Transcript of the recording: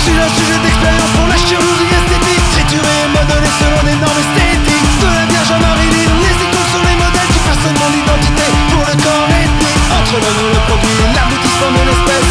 suis un sujet d'expérience pour la chirurgie esthétique. Trituré et modelé selon des normes esthétiques. De la Vierge à Marilyn, les icônes sont les modèles qui façonnent mon identité pour le corps ethnique. Entre l'homme et le produit, l'aboutissement de l'espèce.